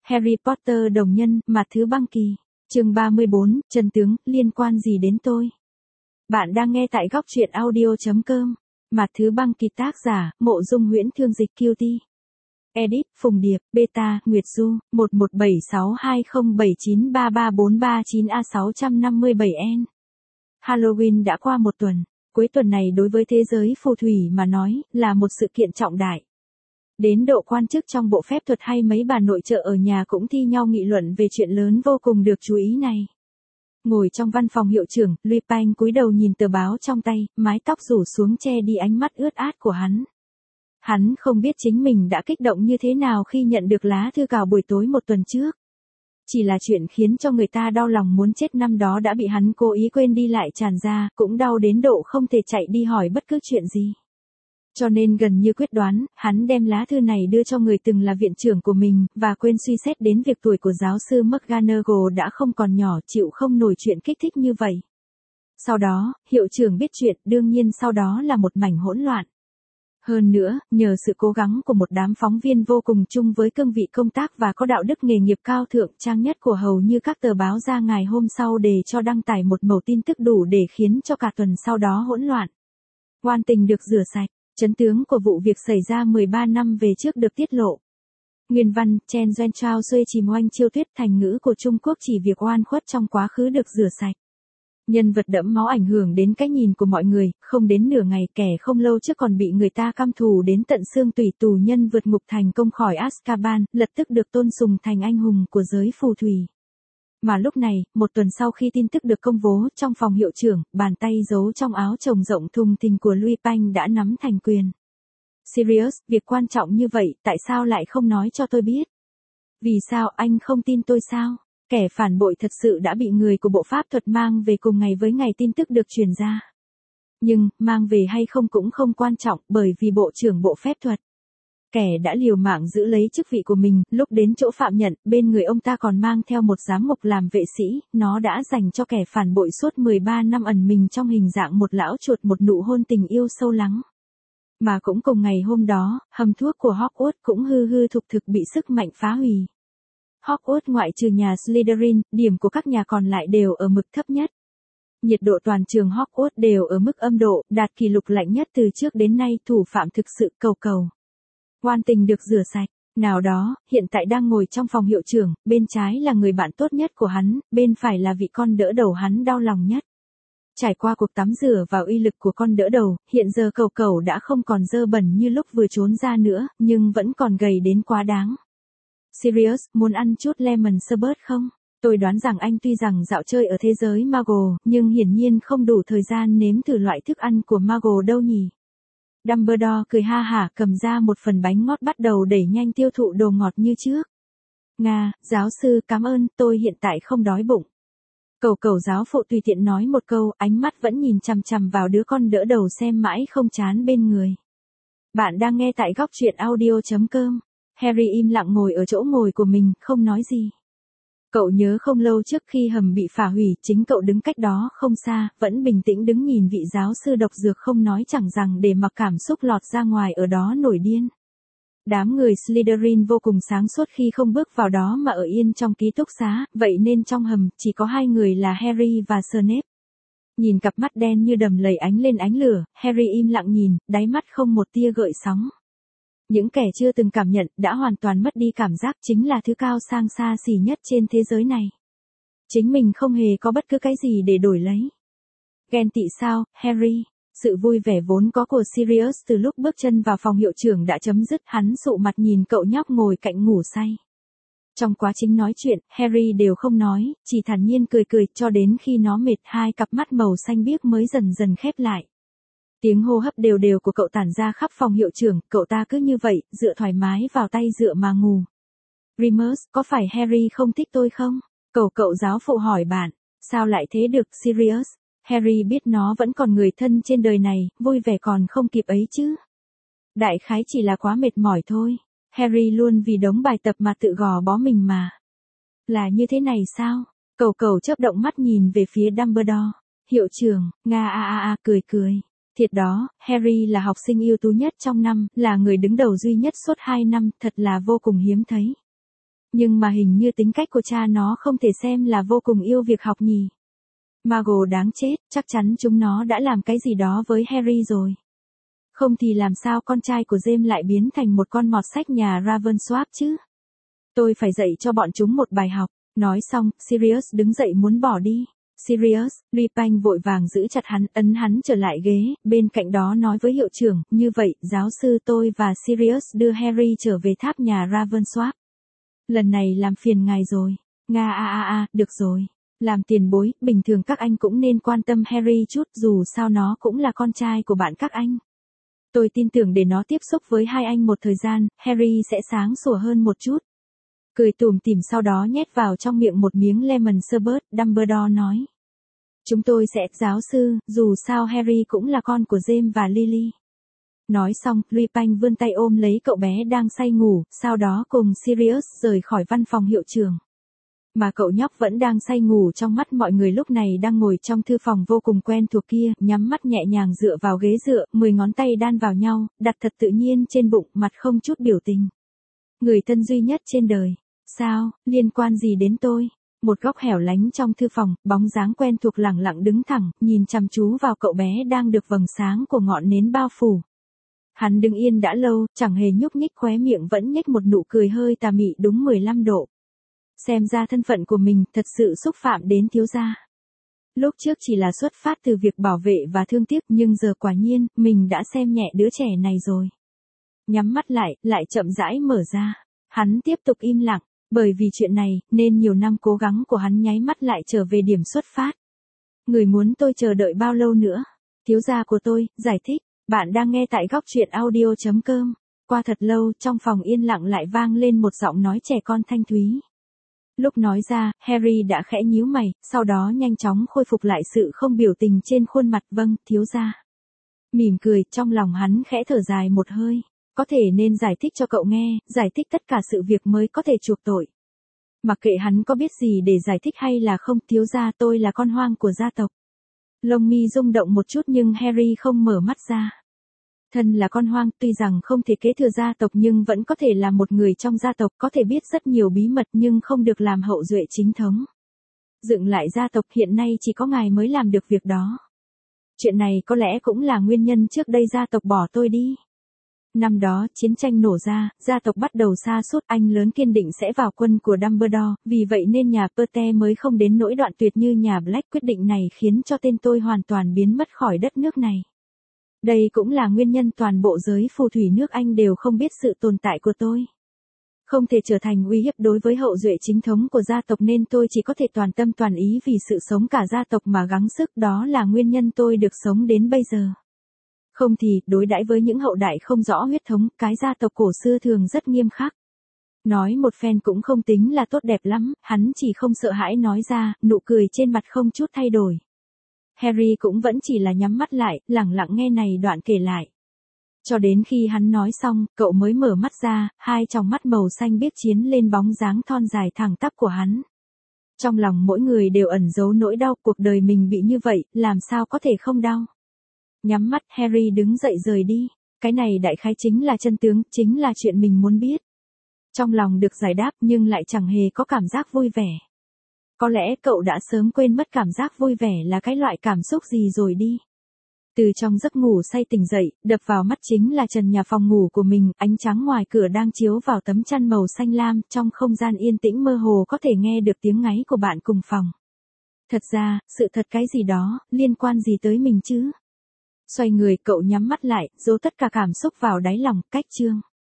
Harry Potter đồng nhân, mặt thứ băng kỳ. Chương 34, chân tướng, liên quan gì đến tôi? Bạn đang nghe tại góc truyện audio.com. Mặt thứ băng kỳ, tác giả, Mộ Dung Huyễn, thương dịch QT. Edit, Phùng Điệp, Beta, Nguyệt Du, 11762079334339A657N. Halloween đã qua một tuần. Cuối tuần này đối với thế giới phù thủy mà nói, là một sự kiện trọng đại. Đến độ quan chức trong bộ phép thuật hay mấy bà nội trợ ở nhà cũng thi nhau nghị luận về chuyện lớn vô cùng được chú ý này. Ngồi trong văn phòng hiệu trưởng, Lupin cúi đầu nhìn tờ báo trong tay, mái tóc rủ xuống che đi ánh mắt ướt át của hắn. Hắn không biết chính mình đã kích động như thế nào khi nhận được lá thư vào buổi tối một tuần trước. Chỉ là chuyện khiến cho người ta đau lòng muốn chết năm đó đã bị hắn cố ý quên đi lại tràn ra, cũng đau đến độ không thể chạy đi hỏi bất cứ chuyện gì. Cho nên gần như quyết đoán, hắn đem lá thư này đưa cho người từng là viện trưởng của mình, và quên suy xét đến việc tuổi của giáo sư McGonagall đã không còn nhỏ, chịu không nổi chuyện kích thích như vậy. Sau đó, hiệu trưởng biết chuyện, đương nhiên sau đó là một mảnh hỗn loạn. Hơn nữa, nhờ sự cố gắng của một đám phóng viên vô cùng chung với cương vị công tác và có đạo đức nghề nghiệp cao thượng, trang nhất của hầu như các tờ báo ra ngày hôm sau để cho đăng tải một mẩu tin tức đủ để khiến cho cả tuần sau đó hỗn loạn. Oan tình được rửa sạch. Chấn tướng của vụ việc xảy ra 13 năm về trước được tiết lộ. Nguyên văn, Chen Zhuangchao xuê chìm oanh chiêu thuyết, thành ngữ của Trung Quốc chỉ việc oan khuất trong quá khứ được rửa sạch. Nhân vật đẫm máu ảnh hưởng đến cái nhìn của mọi người, không đến nửa ngày kẻ không lâu trước còn bị người ta căm thù đến tận xương tủy tù nhân vượt ngục thành công khỏi Azkaban, lập tức được tôn sùng thành anh hùng của giới phù thủy. Mà lúc này, một tuần sau khi tin tức được công bố, trong phòng hiệu trưởng, bàn tay giấu trong áo trồng rộng thùng thình của Lupin đã nắm thành quyền. Sirius, việc quan trọng như vậy, tại sao lại không nói cho tôi biết? Vì sao anh không tin tôi sao? Kẻ phản bội thật sự đã bị người của bộ pháp thuật mang về cùng ngày với ngày tin tức được truyền ra. Nhưng, mang về hay không cũng không quan trọng, bởi vì bộ trưởng bộ phép thuật. Kẻ đã liều mạng giữ lấy chức vị của mình, lúc đến chỗ phạm nhận, bên người ông ta còn mang theo một giám mục làm vệ sĩ, nó đã dành cho kẻ phản bội suốt 13 năm ẩn mình trong hình dạng một lão chuột một nụ hôn tình yêu sâu lắng. Mà cũng cùng ngày hôm đó, hầm thuốc của Hogwarts cũng hư hư thực thực bị sức mạnh phá hủy. Hogwarts ngoại trừ nhà Slytherin, điểm của các nhà còn lại đều ở mực thấp nhất. Nhiệt độ toàn trường Hogwarts đều ở mức âm độ, đạt kỷ lục lạnh nhất từ trước đến nay, thủ phạm thực sự cầu. Oan tình được rửa sạch. Nào đó, hiện tại đang ngồi trong phòng hiệu trưởng, bên trái là người bạn tốt nhất của hắn, bên phải là vị con đỡ đầu hắn đau lòng nhất. Trải qua cuộc tắm rửa và uy lực của con đỡ đầu, hiện giờ cầu đã không còn dơ bẩn như lúc vừa trốn ra nữa, nhưng vẫn còn gầy đến quá đáng. Sirius, muốn ăn chút lemon sherbet không? Tôi đoán rằng anh tuy rằng dạo chơi ở thế giới Muggle, nhưng hiển nhiên không đủ thời gian nếm thử loại thức ăn của Muggle đâu nhỉ? Dumbledore cười ha hả cầm ra một phần bánh ngọt bắt đầu đẩy nhanh tiêu thụ đồ ngọt như trước. Nga, giáo sư, cảm ơn, tôi hiện tại không đói bụng. Cầu giáo phụ tùy tiện nói một câu, ánh mắt vẫn nhìn chằm chằm vào đứa con đỡ đầu xem mãi không chán bên người. Bạn đang nghe tại góc truyện audio.com. Harry im lặng ngồi ở chỗ ngồi của mình, không nói gì. Cậu nhớ không lâu trước khi hầm bị phá hủy, chính cậu đứng cách đó không xa, vẫn bình tĩnh đứng nhìn vị giáo sư độc dược không nói chẳng rằng để mặc cảm xúc lọt ra ngoài ở đó nổi điên. Đám người Slytherin vô cùng sáng suốt khi không bước vào đó mà ở yên trong ký túc xá, vậy nên trong hầm chỉ có hai người là Harry và Snape. Nhìn cặp mắt đen như đầm lầy ánh lên ánh lửa, Harry im lặng nhìn, đáy mắt không một tia gợn sóng. Những kẻ chưa từng cảm nhận, đã hoàn toàn mất đi cảm giác chính là thứ cao sang xa xỉ nhất trên thế giới này. Chính mình không hề có bất cứ cái gì để đổi lấy. Ghen tị sao, Harry? Sự vui vẻ vốn có của Sirius từ lúc bước chân vào phòng hiệu trưởng đã chấm dứt, hắn sụ mặt nhìn cậu nhóc ngồi cạnh ngủ say. Trong quá trình nói chuyện, Harry đều không nói, chỉ thản nhiên cười cho đến khi nó mệt, hai cặp mắt màu xanh biếc mới dần dần khép lại. Tiếng hô hấp đều của cậu tản ra khắp phòng hiệu trưởng, cậu ta cứ như vậy, dựa thoải mái vào tay dựa mà ngủ. Remus, có phải Harry không thích tôi không? Cậu giáo phụ hỏi bạn. Sao lại thế được, Sirius? Harry biết nó vẫn còn người thân trên đời này, vui vẻ còn không kịp ấy chứ. Đại khái chỉ là quá mệt mỏi thôi. Harry luôn vì đống bài tập mà tự gò bó mình mà. Là như thế này sao? Cậu chớp động mắt nhìn về phía Dumbledore. Hiệu trưởng, Nga cười. Thiệt đó, Harry là học sinh ưu tú nhất trong năm, là người đứng đầu duy nhất suốt 2 năm, thật là vô cùng hiếm thấy. Nhưng mà hình như tính cách của cha nó không thể xem là vô cùng yêu việc học nhỉ. Margot đáng chết, chắc chắn chúng nó đã làm cái gì đó với Harry rồi. Không thì làm sao con trai của James lại biến thành một con mọt sách nhà Ravensworth chứ? Tôi phải dạy cho bọn chúng một bài học. Nói xong, Sirius đứng dậy muốn bỏ đi. Sirius, Lupin vội vàng giữ chặt hắn, ấn hắn trở lại ghế, bên cạnh đó nói với hiệu trưởng, như vậy, giáo sư tôi và Sirius đưa Harry trở về tháp nhà Ravensworth. Lần này làm phiền ngài rồi. Nga được rồi. Làm tiền bối, bình thường các anh cũng nên quan tâm Harry chút, dù sao nó cũng là con trai của bạn các anh. Tôi tin tưởng để nó tiếp xúc với hai anh một thời gian, Harry sẽ sáng sủa hơn một chút. Cười tủm tỉm sau đó nhét vào trong miệng một miếng lemon sherbet, Dumbledore nói. Chúng tôi sẽ, giáo sư, dù sao Harry cũng là con của James và Lily. Nói xong, Lupin vươn tay ôm lấy cậu bé đang say ngủ, sau đó cùng Sirius rời khỏi văn phòng hiệu trưởng. Mà cậu nhóc vẫn đang say ngủ trong mắt mọi người lúc này đang ngồi trong thư phòng vô cùng quen thuộc kia, nhắm mắt nhẹ nhàng dựa vào ghế dựa, 10 ngón tay đan vào nhau, đặt thật tự nhiên trên bụng, mặt không chút biểu tình. Người thân duy nhất trên đời. Sao, liên quan gì đến tôi? Một góc hẻo lánh trong thư phòng, bóng dáng quen thuộc lẳng lặng đứng thẳng, nhìn chăm chú vào cậu bé đang được vầng sáng của ngọn nến bao phủ. Hắn đứng yên đã lâu, chẳng hề nhúc nhích, khóe miệng vẫn nhếch một nụ cười hơi tà mị đúng 15 độ. Xem ra thân phận của mình thật sự xúc phạm đến thiếu gia. Lúc trước chỉ là xuất phát từ việc bảo vệ và thương tiếc, nhưng giờ quả nhiên, mình đã xem nhẹ đứa trẻ này rồi. Nhắm mắt lại chậm rãi mở ra. Hắn tiếp tục im lặng, bởi vì chuyện này, nên nhiều năm cố gắng của hắn nháy mắt lại trở về điểm xuất phát. Người muốn tôi chờ đợi bao lâu nữa? Thiếu gia của tôi, giải thích. Bạn đang nghe tại góc truyện audio.com. Qua thật lâu, trong phòng yên lặng lại vang lên một giọng nói trẻ con thanh thúy. Lúc nói ra, Harry đã khẽ nhíu mày, sau đó nhanh chóng khôi phục lại sự không biểu tình trên khuôn mặt. Vâng, thiếu gia. Mỉm cười, trong lòng hắn khẽ thở dài một hơi. Có thể nên giải thích cho cậu nghe, giải thích tất cả sự việc mới có thể chuộc tội. Mặc kệ hắn có biết gì để giải thích hay là không, thiếu gia, tôi là con hoang của gia tộc. Lông mi rung động một chút nhưng Harry không mở mắt ra. Thân là con hoang, tuy rằng không thể kế thừa gia tộc nhưng vẫn có thể là một người trong gia tộc, có thể biết rất nhiều bí mật nhưng không được làm hậu duệ chính thống. Dựng lại gia tộc, hiện nay chỉ có ngài mới làm được việc đó. Chuyện này có lẽ cũng là nguyên nhân trước đây gia tộc bỏ tôi đi. Năm đó, chiến tranh nổ ra, gia tộc bắt đầu sa sút, anh lớn kiên định sẽ vào quân của Dumbledore, vì vậy nên nhà Potter mới không đến nỗi đoạn tuyệt như nhà Black. Quyết định này khiến cho tên tôi hoàn toàn biến mất khỏi đất nước này. Đây cũng là nguyên nhân toàn bộ giới phù thủy nước Anh đều không biết sự tồn tại của tôi. Không thể trở thành uy hiếp đối với hậu duệ chính thống của gia tộc nên tôi chỉ có thể toàn tâm toàn ý vì sự sống cả gia tộc mà gắng sức, đó là nguyên nhân tôi được sống đến bây giờ. Không thì, đối đãi với những hậu đại không rõ huyết thống, cái gia tộc cổ xưa thường rất nghiêm khắc. Nói một phen cũng không tính là tốt đẹp lắm, hắn chỉ không sợ hãi nói ra, nụ cười trên mặt không chút thay đổi. Harry cũng vẫn chỉ là nhắm mắt lại, lẳng lặng nghe này đoạn kể lại. Cho đến khi hắn nói xong, cậu mới mở mắt ra, hai tròng mắt màu xanh biếc chiếu lên bóng dáng thon dài thẳng tắp của hắn. Trong lòng mỗi người đều ẩn giấu nỗi đau, cuộc đời mình bị như vậy, làm sao có thể không đau. Nhắm mắt, Harry đứng dậy rời đi. Cái này đại khái chính là chân tướng, chính là chuyện mình muốn biết. Trong lòng được giải đáp nhưng lại chẳng hề có cảm giác vui vẻ. Có lẽ cậu đã sớm quên mất cảm giác vui vẻ là cái loại cảm xúc gì rồi đi. Từ trong giấc ngủ say tỉnh dậy, đập vào mắt chính là trần nhà phòng ngủ của mình, ánh trắng ngoài cửa đang chiếu vào tấm chăn màu xanh lam, trong không gian yên tĩnh mơ hồ có thể nghe được tiếng ngáy của bạn cùng phòng. Thật ra, sự thật cái gì đó, liên quan gì tới mình chứ? Xoay người, cậu nhắm mắt lại, giấu tất cả cảm xúc vào đáy lòng, cách chương.